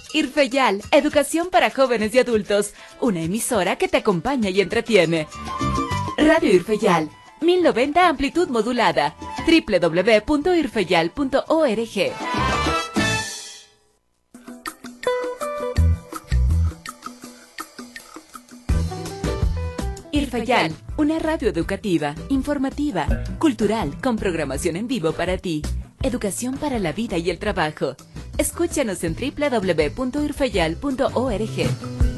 Irfeyal, educación para jóvenes y adultos, una emisora que te acompaña y entretiene. Radio Irfeyal, 1090 amplitud modulada, www.irfeyal.org. Irfeyal, una radio educativa, informativa, cultural, con programación en vivo para ti. Educación para la vida y el trabajo. Escúchanos en www.irfeyal.org.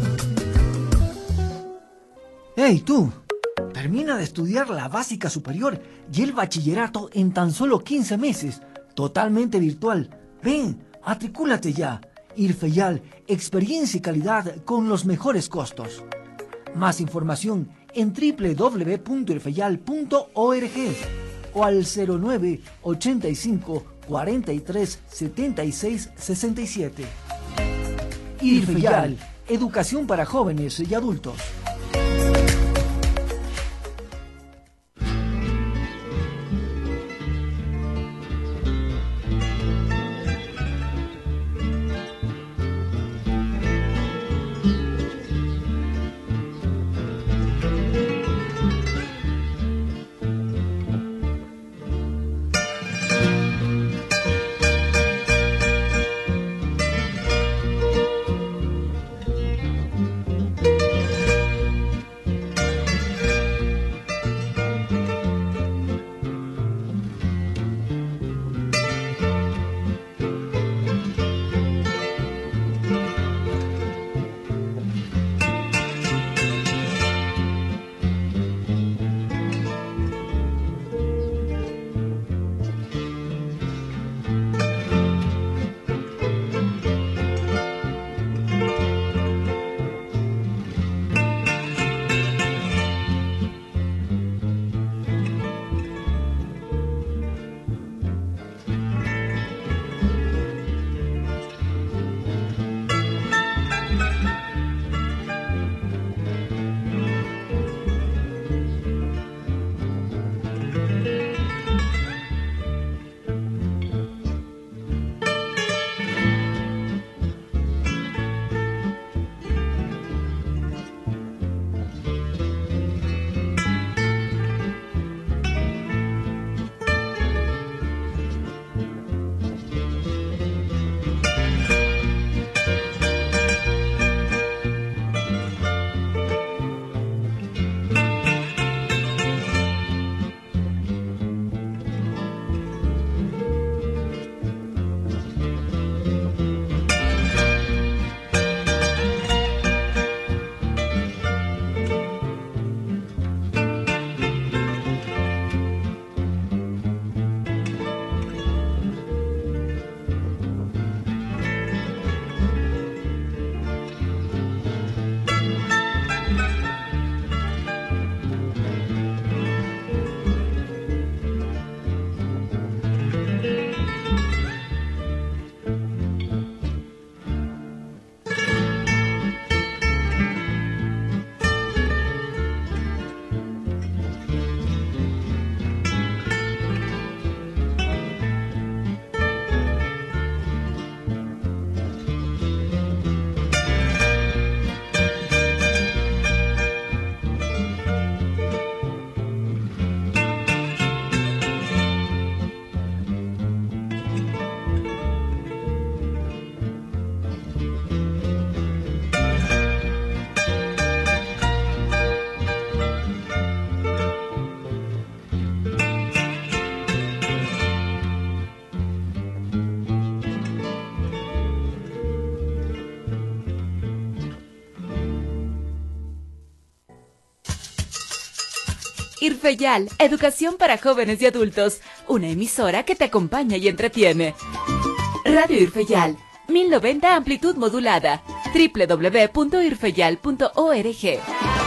¡Hey, tú! Termina de estudiar la básica superior y el bachillerato en tan solo 15 meses, totalmente virtual. Ven, matricúlate ya. Irfeyal, experiencia y calidad con los mejores costos. Más información en www.irfeyal.org o al 09 85 43 76 67. Irfeyal, educación para jóvenes y adultos. Irfeyal, educación para jóvenes y adultos, una emisora que te acompaña y entretiene. Radio Irfeyal, 1090 amplitud modulada, www.irfeyal.org.